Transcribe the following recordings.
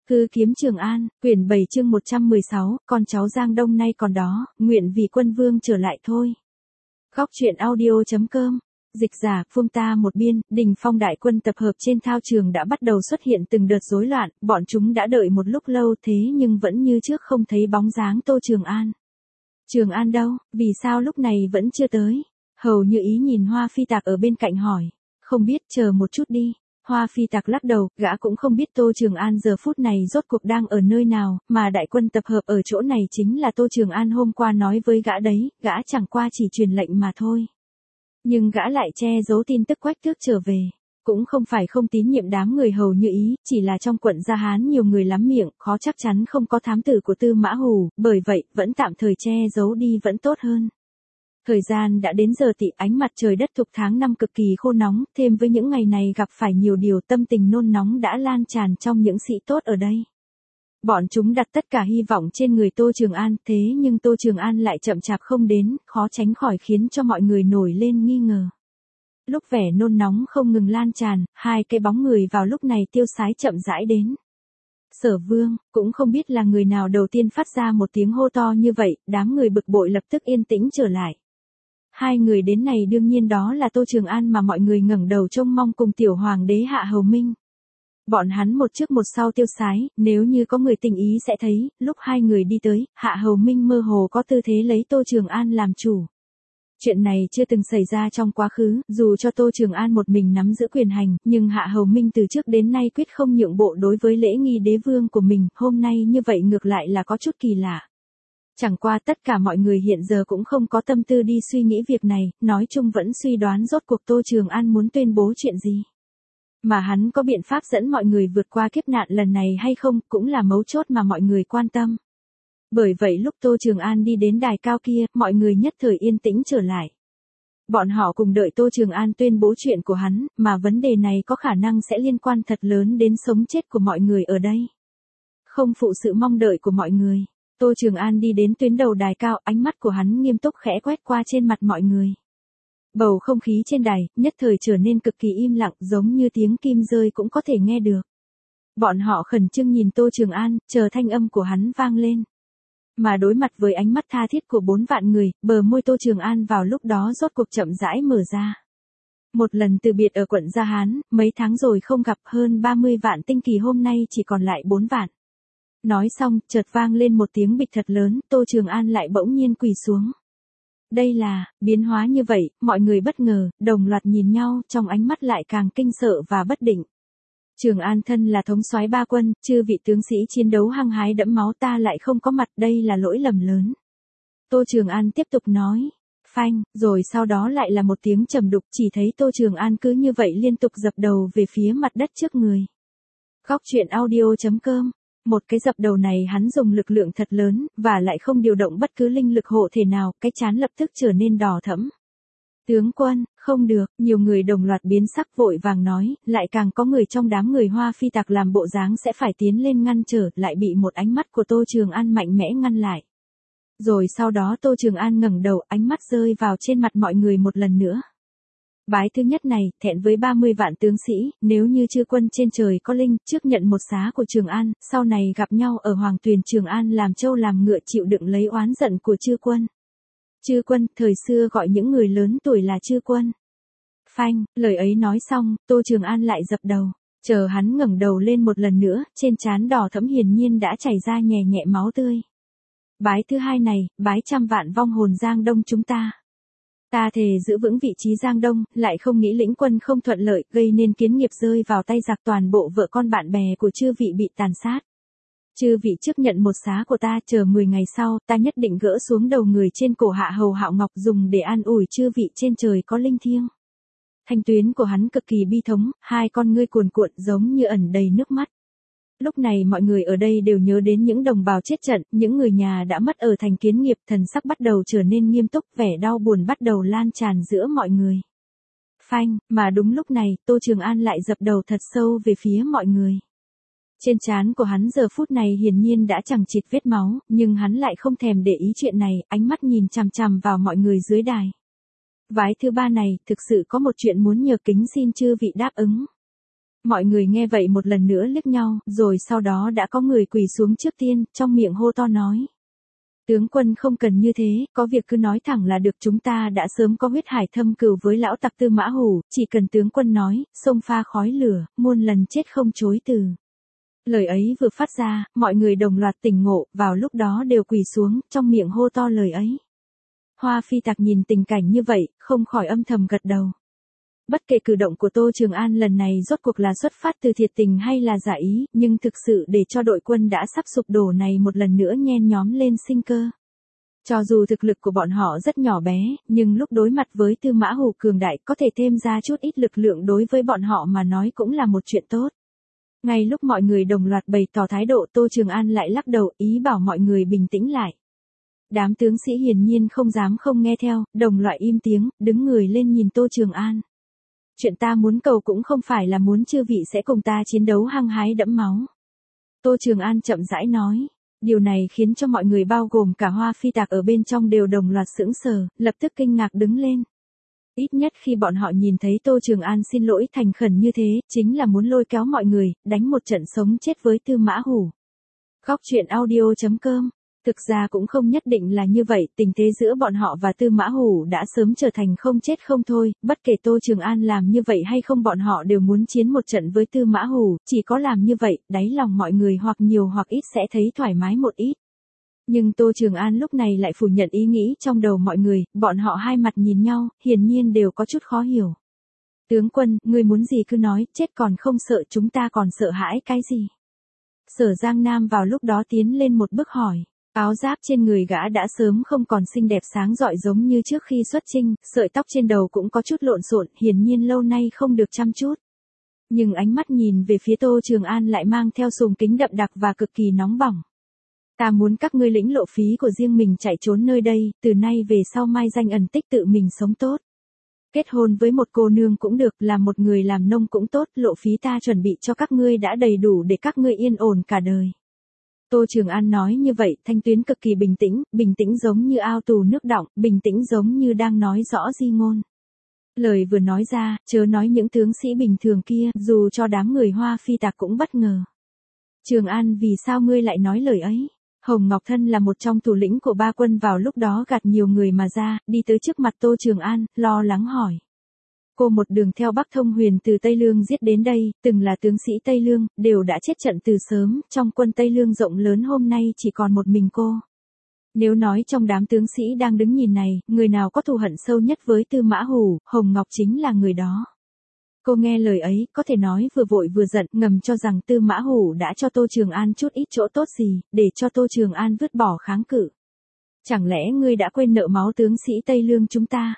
Cư kiếm Trường An, quyển 7 chương 116, con cháu Giang Đông nay còn đó, nguyện vì quân vương trở lại thôi. Góc truyện audio.com. Dịch giả, Phương ta một biên, Đình Phong đại quân tập hợp trên thao trường đã bắt đầu xuất hiện từng đợt rối loạn, bọn chúng đã đợi một lúc lâu thế nhưng vẫn như trước không thấy bóng dáng Tô Trường An. Trường An đâu, vì sao lúc này vẫn chưa tới? Hầu Như Ý nhìn Hoa Phi Tạc ở bên cạnh hỏi, không biết, chờ một chút đi. Hoa Phi Tạc lắc đầu, gã cũng không biết Tô Trường An giờ phút này rốt cuộc đang ở nơi nào, mà đại quân tập hợp ở chỗ này chính là Tô Trường An hôm qua nói với gã đấy, gã chẳng qua chỉ truyền lệnh mà thôi. Nhưng gã lại che giấu tin tức Quách Tước trở về. Cũng không phải không tín nhiệm đám người Hầu Như Ý, chỉ là trong quận Gia Hán nhiều người lắm miệng, khó chắc chắn không có thám tử của Tư Mã Hù, bởi vậy, vẫn tạm thời che giấu đi vẫn tốt hơn. Thời gian đã đến giờ tị, ánh mặt trời đất thuộc tháng 5 cực kỳ khô nóng, thêm với những ngày này gặp phải nhiều điều, tâm tình nôn nóng đã lan tràn trong những sĩ tốt ở đây. Bọn chúng đặt tất cả hy vọng trên người Tô Trường An, thế nhưng Tô Trường An lại chậm chạp không đến, khó tránh khỏi khiến cho mọi người nổi lên nghi ngờ. Lúc vẻ nôn nóng không ngừng lan tràn, hai cái bóng người vào lúc này tiêu sái chậm rãi đến. Sở Vương, cũng không biết là người nào đầu tiên phát ra một tiếng hô to như vậy, đám người bực bội lập tức yên tĩnh trở lại. Hai người đến này đương nhiên đó là Tô Trường An mà mọi người ngẩng đầu trông mong cùng tiểu hoàng đế Hạ Hầu Minh. Bọn hắn một trước một sau tiêu sái, nếu như có người tình ý sẽ thấy, lúc hai người đi tới, Hạ Hầu Minh mơ hồ có tư thế lấy Tô Trường An làm chủ. Chuyện này chưa từng xảy ra trong quá khứ, dù cho Tô Trường An một mình nắm giữ quyền hành, nhưng Hạ Hầu Minh từ trước đến nay quyết không nhượng bộ đối với lễ nghi đế vương của mình, hôm nay như vậy ngược lại là có chút kỳ lạ. Chẳng qua tất cả mọi người hiện giờ cũng không có tâm tư đi suy nghĩ việc này, nói chung vẫn suy đoán rốt cuộc Tô Trường An muốn tuyên bố chuyện gì. Mà hắn có biện pháp dẫn mọi người vượt qua kiếp nạn lần này hay không, cũng là mấu chốt mà mọi người quan tâm. Bởi vậy lúc Tô Trường An đi đến đài cao kia, mọi người nhất thời yên tĩnh trở lại. Bọn họ cùng đợi Tô Trường An tuyên bố chuyện của hắn, mà vấn đề này có khả năng sẽ liên quan thật lớn đến sống chết của mọi người ở đây. Không phụ sự mong đợi của mọi người. Tô Trường An đi đến tuyến đầu đài cao, ánh mắt của hắn nghiêm túc khẽ quét qua trên mặt mọi người. Bầu không khí trên đài, nhất thời trở nên cực kỳ im lặng, giống như tiếng kim rơi cũng có thể nghe được. Bọn họ khẩn trương nhìn Tô Trường An, chờ thanh âm của hắn vang lên. Mà đối mặt với ánh mắt tha thiết của 4 vạn người, bờ môi Tô Trường An vào lúc đó rốt cuộc chậm rãi mở ra. Một lần từ biệt ở quận Gia Hán, mấy tháng rồi không gặp, hơn 30 vạn tinh kỳ hôm nay chỉ còn lại 4 vạn. Nói xong, chợt vang lên một tiếng bịch thật lớn, Tô Trường An lại bỗng nhiên quỳ xuống. Đây là, biến hóa như vậy, mọi người bất ngờ, đồng loạt nhìn nhau, trong ánh mắt lại càng kinh sợ và bất định. Trường An thân là thống soái ba quân, chư vị tướng sĩ chiến đấu hăng hái đẫm máu ta lại không có mặt, đây là lỗi lầm lớn. Tô Trường An tiếp tục nói. Phanh, rồi sau đó lại là một tiếng trầm đục, chỉ thấy Tô Trường An cứ như vậy liên tục dập đầu về phía mặt đất trước người. Góc truyện audio.com. Một cái dập đầu này hắn dùng lực lượng thật lớn, và lại không điều động bất cứ linh lực hộ thể nào, cái trán lập tức trở nên đỏ thẫm. Tướng quân, không được, nhiều người đồng loạt biến sắc vội vàng nói, lại càng có người trong đám người Hoa Phi Tạc làm bộ dáng sẽ phải tiến lên ngăn trở, lại bị một ánh mắt của Tô Trường An mạnh mẽ ngăn lại. Rồi sau đó Tô Trường An ngẩng đầu, ánh mắt rơi vào trên mặt mọi người một lần nữa. Bái thứ nhất này, thẹn với 30 vạn tướng sĩ, nếu như chư quân trên trời có linh, trước nhận một xá của Trường An, sau này gặp nhau ở Hoàng Tuyền Trường An làm trâu làm ngựa chịu đựng lấy oán giận của chư quân. Chư quân, thời xưa gọi những người lớn tuổi là chư quân. Phanh, lời ấy nói xong, Tô Trường An lại dập đầu. Chờ hắn ngẩng đầu lên một lần nữa, trên trán đỏ thẫm hiển nhiên đã chảy ra nhẹ nhẹ máu tươi. Bái thứ hai này, bái trăm vạn vong hồn Giang Đông chúng ta. Ta thề giữ vững vị trí Giang Đông, lại không nghĩ lĩnh quân không thuận lợi, gây nên kiến nghiệp rơi vào tay giặc, toàn bộ vợ con bạn bè của chư vị bị tàn sát. Chư vị trước nhận một xá của ta, chờ 10 ngày sau, ta nhất định gỡ xuống đầu người trên cổ Hạ Hầu Hạo Ngọc dùng để an ủi chư vị trên trời có linh thiêng. Thanh tuyến của hắn cực kỳ bi thống, hai con ngươi cuồn cuộn giống như ẩn đầy nước mắt. Lúc này mọi người ở đây đều nhớ đến những đồng bào chết trận, những người nhà đã mất ở thành kiến nghiệp, thần sắc bắt đầu trở nên nghiêm túc, vẻ đau buồn bắt đầu lan tràn giữa mọi người. Phanh, mà đúng lúc này, Tô Trường An lại dập đầu thật sâu về phía mọi người. Trên trán của hắn giờ phút này hiển nhiên đã chẳng chịt vết máu, nhưng hắn lại không thèm để ý chuyện này, ánh mắt nhìn chằm chằm vào mọi người dưới đài. Vái thứ ba này, thực sự có một chuyện muốn nhờ kính xin chư vị đáp ứng. Mọi người nghe vậy một lần nữa liếc nhau, rồi sau đó đã có người quỳ xuống trước tiên, trong miệng hô to nói. Tướng quân không cần như thế, có việc cứ nói thẳng là được, chúng ta đã sớm có huyết hải thâm cừu với lão tặc Tư Mã Hủ, chỉ cần tướng quân nói, sông pha khói lửa, muôn lần chết không chối từ. Lời ấy vừa phát ra, mọi người đồng loạt tỉnh ngộ, vào lúc đó đều quỳ xuống, trong miệng hô to lời ấy. Hoa Phi Tặc nhìn tình cảnh như vậy, không khỏi âm thầm gật đầu. Bất kể cử động của Tô Trường An lần này rốt cuộc là xuất phát từ thiệt tình hay là giả ý, nhưng thực sự để cho đội quân đã sắp sụp đổ này một lần nữa nhen nhóm lên sinh cơ. Cho dù thực lực của bọn họ rất nhỏ bé, nhưng lúc đối mặt với Tư Mã Hủ cường đại có thể thêm ra chút ít lực lượng đối với bọn họ mà nói cũng là một chuyện tốt. Ngay lúc mọi người đồng loạt bày tỏ thái độ, Tô Trường An lại lắc đầu, ý bảo mọi người bình tĩnh lại. Đám tướng sĩ hiển nhiên không dám không nghe theo, đồng loại im tiếng, đứng người lên nhìn Tô Trường An. Chuyện ta muốn cầu cũng không phải là muốn chư vị sẽ cùng ta chiến đấu hăng hái đẫm máu. Tô Trường An chậm rãi nói. Điều này khiến cho mọi người bao gồm cả Hoa Phi Tặc ở bên trong đều đồng loạt sững sờ, lập tức kinh ngạc đứng lên. Ít nhất khi bọn họ nhìn thấy Tô Trường An xin lỗi thành khẩn như thế, chính là muốn lôi kéo mọi người, đánh một trận sống chết với Tư Mã Hủ. Góc truyện audio.com. Thực ra cũng không nhất định là như vậy, tình thế giữa bọn họ và Tư Mã Hủ đã sớm trở thành không chết không thôi, bất kể Tô Trường An làm như vậy hay không bọn họ đều muốn chiến một trận với Tư Mã Hủ, chỉ có làm như vậy, đáy lòng mọi người hoặc nhiều hoặc ít sẽ thấy thoải mái một ít. Nhưng Tô Trường An lúc này lại phủ nhận ý nghĩ trong đầu mọi người, bọn họ hai mặt nhìn nhau, hiển nhiên đều có chút khó hiểu. Tướng quân, ngươi muốn gì cứ nói, chết còn không sợ, chúng ta còn sợ hãi cái gì? Sở Giang Nam vào lúc đó tiến lên một bước hỏi. Áo giáp trên người gã đã sớm không còn xinh đẹp sáng rọi giống như trước khi xuất chinh, sợi tóc trên đầu cũng có chút lộn xộn, hiển nhiên lâu nay không được chăm chút. Nhưng ánh mắt nhìn về phía Tô Trường An lại mang theo sùng kính đậm đặc và cực kỳ nóng bỏng. Ta muốn các ngươi lĩnh lộ phí của riêng mình chạy trốn nơi đây, từ nay về sau mai danh ẩn tích tự mình sống tốt. Kết hôn với một cô nương cũng được, làm một người làm nông cũng tốt, lộ phí ta chuẩn bị cho các ngươi đã đầy đủ để các ngươi yên ổn cả đời. Tô Trường An nói như vậy, thanh tuyến cực kỳ bình tĩnh giống như ao tù nước đọng, bình tĩnh giống như đang nói rõ di ngôn. Lời vừa nói ra, chớ nói những tướng sĩ bình thường kia, dù cho đám người Hoa Phi Tặc cũng bất ngờ. Trường An, vì sao ngươi lại nói lời ấy? Hồng Ngọc Thân là một trong thủ lĩnh của ba quân vào lúc đó gạt nhiều người mà ra, đi tới trước mặt Tô Trường An, lo lắng hỏi. Cô một đường theo Bắc Thông Huyền từ Tây Lương giết đến đây, từng là tướng sĩ Tây Lương, đều đã chết trận từ sớm, trong quân Tây Lương rộng lớn hôm nay chỉ còn một mình cô. Nếu nói trong đám tướng sĩ đang đứng nhìn này, người nào có thù hận sâu nhất với Tư Mã Hủ, Hồng Ngọc chính là người đó. Cô nghe lời ấy, có thể nói vừa vội vừa giận, ngầm cho rằng Tư Mã Hủ đã cho Tô Trường An chút ít chỗ tốt gì, để cho Tô Trường An vứt bỏ kháng cự. Chẳng lẽ ngươi đã quên nợ máu tướng sĩ Tây Lương chúng ta?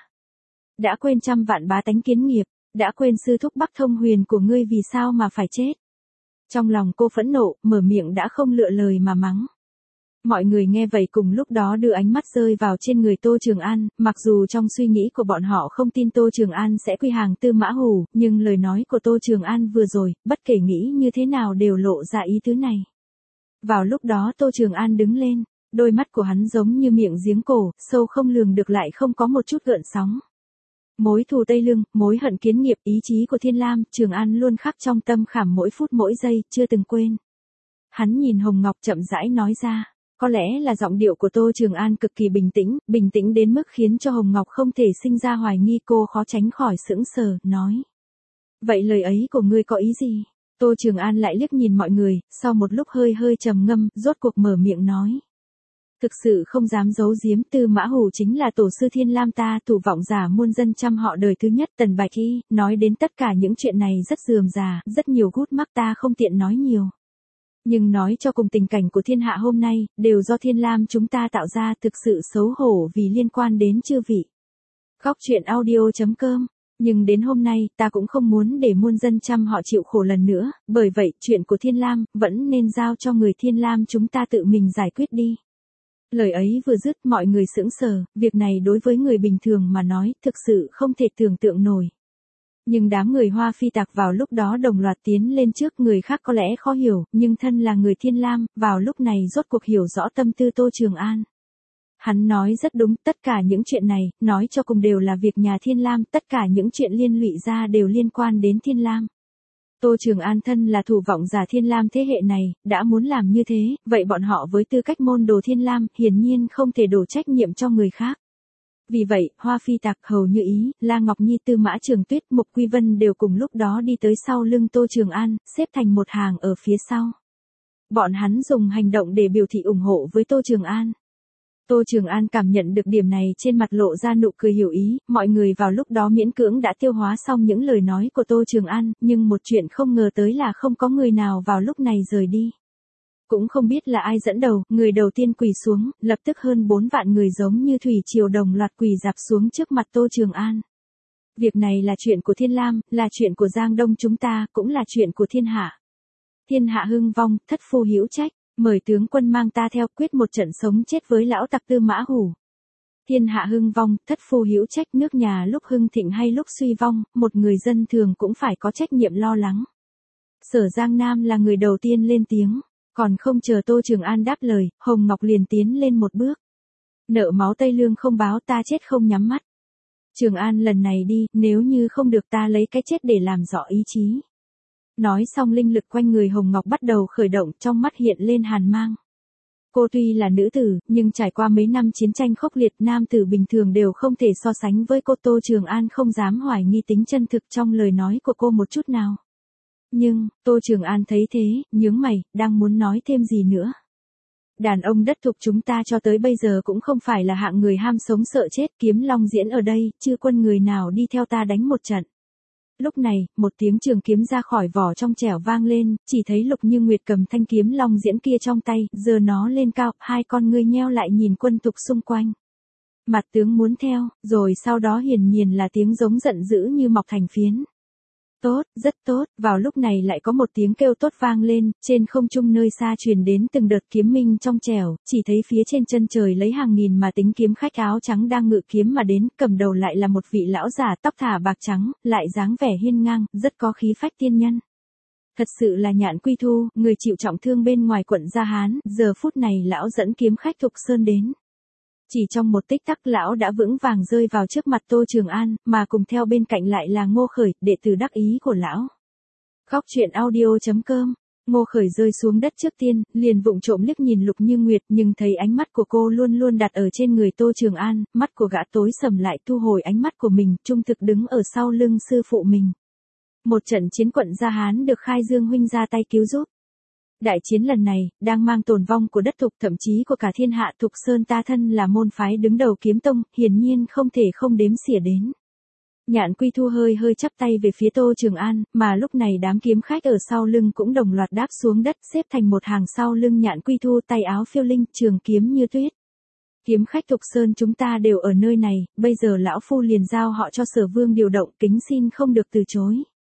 Đã quên trăm vạn bá tánh kiến nghiệp, đã quên sư thúc Bắc Thông Huyền của ngươi vì sao mà phải chết? Trong lòng cô phẫn nộ, mở miệng đã không lựa lời mà mắng. Mọi người nghe vậy cùng lúc đó đưa ánh mắt rơi vào trên người Tô Trường An, mặc dù trong suy nghĩ của bọn họ không tin Tô Trường An sẽ quy hàng Tư Mã Hủ, nhưng lời nói của Tô Trường An vừa rồi, bất kể nghĩ như thế nào đều lộ ra ý tứ này. Vào lúc đó Tô Trường An đứng lên, đôi mắt của hắn giống như miệng giếng cổ, sâu không lường được lại không có một chút gợn sóng. Mối thù Tây Lương, mối hận kiến nghiệp, ý chí của Thiên Lam, Trường An luôn khắc trong tâm khảm mỗi phút mỗi giây, chưa từng quên. Hắn nhìn Hồng Ngọc chậm rãi nói ra. Có lẽ là giọng điệu của Tô Trường An cực kỳ bình tĩnh đến mức khiến cho Hồng Ngọc không thể sinh ra hoài nghi, cô khó tránh khỏi sững sờ, nói. Vậy lời ấy của ngươi có ý gì? Tô Trường An lại liếc nhìn mọi người, sau một lúc hơi trầm ngâm, rốt cuộc mở miệng nói. Thực sự không dám giấu giếm, Tư Mã Hủ chính là tổ sư Thiên Lam ta, thủ vọng giả muôn dân trăm họ đời thứ nhất, Tần Bạch Y, nói đến tất cả những chuyện này rất rườm rà, rất nhiều gút mắc ta không tiện nói nhiều. Nhưng nói cho cùng tình cảnh của thiên hạ hôm nay, đều do Thiên Lam chúng ta tạo ra, thực sự xấu hổ vì liên quan đến chư vị. Góc truyện audio.com. Nhưng đến hôm nay, ta cũng không muốn để muôn dân trăm họ chịu khổ lần nữa, bởi vậy, chuyện của Thiên Lam, vẫn nên giao cho người Thiên Lam chúng ta tự mình giải quyết đi. Lời ấy vừa dứt, mọi người sững sờ, việc này đối với người bình thường mà nói, thực sự không thể tưởng tượng nổi. Nhưng đám người Hoa Phi Tặc vào lúc đó đồng loạt tiến lên trước, người khác có lẽ khó hiểu, nhưng thân là người Thiên Lam, vào lúc này rốt cuộc hiểu rõ tâm tư Tô Trường An. Hắn nói rất đúng, tất cả những chuyện này, nói cho cùng đều là việc nhà Thiên Lam, tất cả những chuyện liên lụy ra đều liên quan đến Thiên Lam. Tô Trường An thân là thủ vọng giả Thiên Lam thế hệ này, đã muốn làm như thế, vậy bọn họ với tư cách môn đồ Thiên Lam, hiển nhiên không thể đổ trách nhiệm cho người khác. Vì vậy, Hoa Phi Tạc, Hầu Như Ý, La Ngọc Nhi, Tư Mã Trường Tuyết, Mục Quy Vân đều cùng lúc đó đi tới sau lưng Tô Trường An, xếp thành một hàng ở phía sau. Bọn hắn dùng hành động để biểu thị ủng hộ với Tô Trường An. Tô Trường An cảm nhận được điểm này, trên mặt lộ ra nụ cười hiểu ý, mọi người vào lúc đó miễn cưỡng đã tiêu hóa xong những lời nói của Tô Trường An, nhưng một chuyện không ngờ tới là không có người nào vào lúc này rời đi. Cũng không biết là ai dẫn đầu, người đầu tiên quỳ xuống, lập tức hơn 4 vạn người giống như thủy triều đồng loạt quỳ rạp xuống trước mặt Tô Trường An. Việc này là chuyện của Thiên Lam, là chuyện của Giang Đông chúng ta, cũng là chuyện của thiên hạ. Thiên hạ hưng vong, thất phu hữu trách, mời tướng quân mang ta theo, quyết một trận sống chết với lão tặc Tư Mã Hủ. Thiên hạ hưng vong, thất phu hữu trách, nước nhà lúc hưng thịnh hay lúc suy vong, một người dân thường cũng phải có trách nhiệm lo lắng. Sở Giang Nam là người đầu tiên lên tiếng, còn không chờ Tô Trường An đáp lời, Hồng Ngọc liền tiến lên một bước. Nợ máu Tây Lương không báo, ta chết không nhắm mắt. Trường An lần này đi, nếu như không được ta lấy cái chết để làm rõ ý chí. Nói xong linh lực quanh người Hồng Ngọc bắt đầu khởi động, trong mắt hiện lên hàn mang. Cô tuy là nữ tử, nhưng trải qua mấy năm chiến tranh khốc liệt, nam tử bình thường đều không thể so sánh với cô. Tô Trường An không dám hoài nghi tính chân thực trong lời nói của cô một chút nào. Nhưng, Tô Trường An thấy thế, nhướng mày, đang muốn nói thêm gì nữa. Đàn ông đất thục chúng ta cho tới bây giờ cũng không phải là hạng người ham sống sợ chết, kiếm long diễn ở đây, chưa quân người nào đi theo ta đánh một trận. Lúc này, một tiếng trường kiếm ra khỏi vỏ trong trẻo vang lên, chỉ thấy Lục Như Nguyệt cầm thanh kiếm long diễn kia trong tay, giơ nó lên cao, hai con ngươi nheo lại nhìn quân tục xung quanh. Mặt tướng muốn theo, rồi sau đó hiển nhiên là tiếng giống giận dữ như mọc thành phiến. Tốt, rất tốt, vào lúc này lại có một tiếng kêu tốt vang lên, trên không trung nơi xa truyền đến từng đợt kiếm minh trong trẻo, chỉ thấy phía trên chân trời lấy hàng nghìn mà tính kiếm khách áo trắng đang ngự kiếm mà đến, cầm đầu lại là một vị lão giả tóc thả bạc trắng, lại dáng vẻ hiên ngang, rất có khí phách tiên nhân. Thật sự là Nhạn Quy Thu, người chịu trọng thương bên ngoài quận Gia Hán, giờ phút này lão dẫn kiếm khách Thục Sơn đến. Chỉ trong một tích tắc lão đã vững vàng rơi vào trước mặt Tô Trường An, mà cùng theo bên cạnh lại là Ngô Khởi, đệ tử đắc ý của lão. Góc truyện audio.com. Ngô Khởi rơi xuống đất trước tiên, liền vụng trộm liếc nhìn Lục Như Nguyệt, nhưng thấy ánh mắt của cô luôn luôn đặt ở trên người Tô Trường An, mắt của gã tối sầm lại, thu hồi ánh mắt của mình, trung thực đứng ở sau lưng sư phụ mình. Một trận chiến quận Gia Hán được Khai Dương huynh ra tay cứu giúp. Đại chiến lần này, đang mang tồn vong của đất Thục, thậm chí của cả thiên hạ. Thục Sơn ta thân là môn phái đứng đầu kiếm tông, hiển nhiên không thể không đếm xỉa đến. Nhạn Quy Thu hơi chắp tay về phía Tô Trường An, mà lúc này đám kiếm khách ở sau lưng cũng đồng loạt đáp xuống đất, xếp thành một hàng sau lưng Nhạn Quy Thu, tay áo phiêu linh, trường kiếm như tuyết. Kiếm khách Thục Sơn chúng ta đều ở nơi này, bây giờ lão phu liền giao họ cho Sở Vương điều động, kính xin không được từ chối.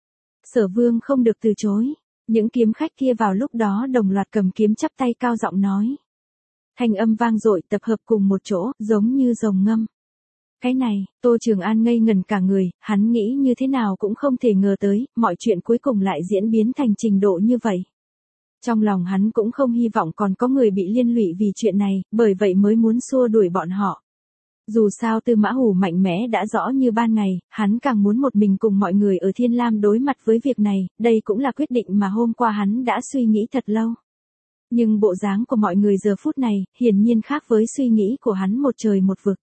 Sở Vương không được từ chối. Những kiếm khách kia vào lúc đó đồng loạt cầm kiếm chắp tay cao giọng nói. Thanh âm vang dội, tập hợp cùng một chỗ, giống như rồng ngâm. Cái này, Tô Trường An ngây ngẩn cả người, hắn nghĩ như thế nào cũng không thể ngờ tới, mọi chuyện cuối cùng lại diễn biến thành trình độ như vậy. Trong lòng hắn cũng không hy vọng còn có người bị liên lụy vì chuyện này, bởi vậy mới muốn xua đuổi bọn họ. Dù sao Tư Mã Hủ mạnh mẽ đã rõ như ban ngày, hắn càng muốn một mình cùng mọi người ở Thiên Lam đối mặt với việc này, đây cũng là quyết định mà hôm qua hắn đã suy nghĩ thật lâu. Nhưng bộ dáng của mọi người giờ phút này, hiển nhiên khác với suy nghĩ của hắn một trời một vực.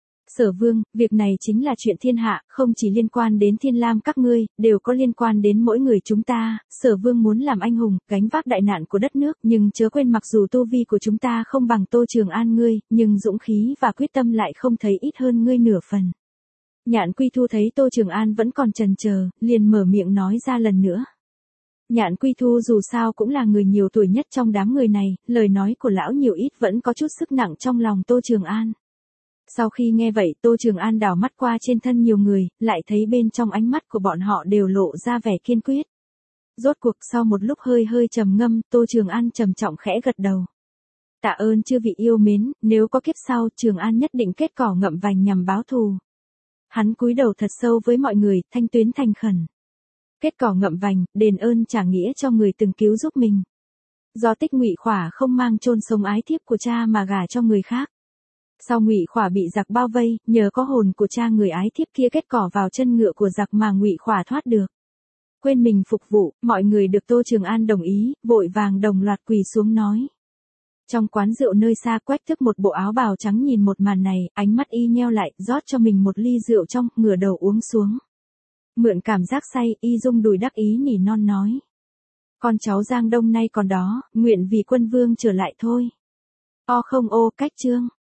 Sở Vương, việc này chính là chuyện thiên hạ, không chỉ liên quan đến Thiên Lam các ngươi, đều có liên quan đến mỗi người chúng ta. Sở Vương muốn làm anh hùng, gánh vác đại nạn của đất nước, nhưng chớ quên mặc dù tu vi của chúng ta không bằng Tô Trường An ngươi, nhưng dũng khí và quyết tâm lại không thấy ít hơn ngươi nửa phần. Nhạn Quy Thu thấy Tô Trường An vẫn còn chần chờ, liền mở miệng nói ra lần nữa. Nhạn Quy Thu dù sao cũng là người nhiều tuổi nhất trong đám người này, lời nói của lão nhiều ít vẫn có chút sức nặng trong lòng Tô Trường An. Sau khi nghe vậy, Tô Trường An đảo mắt qua trên thân nhiều người, lại thấy bên trong ánh mắt của bọn họ đều lộ ra vẻ kiên quyết. Rốt cuộc sau một lúc hơi trầm ngâm, Tô Trường An trầm trọng khẽ gật đầu. Tạ ơn chư vị yêu mến, nếu có kiếp sau, Trường An nhất định kết cỏ ngậm vành nhằm báo thù. Hắn cúi đầu thật sâu với mọi người, thanh tuyến thành khẩn. Kết cỏ ngậm vành, đền ơn trả nghĩa cho người từng cứu giúp mình. Do Tích Ngụy Khỏa không mang chôn sống ái thiếp của cha mà gả cho người khác. Sau Ngụy Khỏa bị giặc bao vây, nhờ có hồn của cha người ái thiếp kia kết cỏ vào chân ngựa của giặc mà Ngụy Khỏa thoát được. Quên mình phục vụ, mọi người được Tô Trường An đồng ý, vội vàng đồng loạt quỳ xuống nói. Trong quán rượu nơi xa Quách Thức một bộ áo bào trắng nhìn một màn này, ánh mắt y nheo lại, rót cho mình một ly rượu trong, ngửa đầu uống xuống. Mượn cảm giác say, y rung đùi đắc ý nỉ non nói. Con cháu Giang Đông nay còn đó, nguyện vì quân vương trở lại thôi. O không ô, Cách Trương.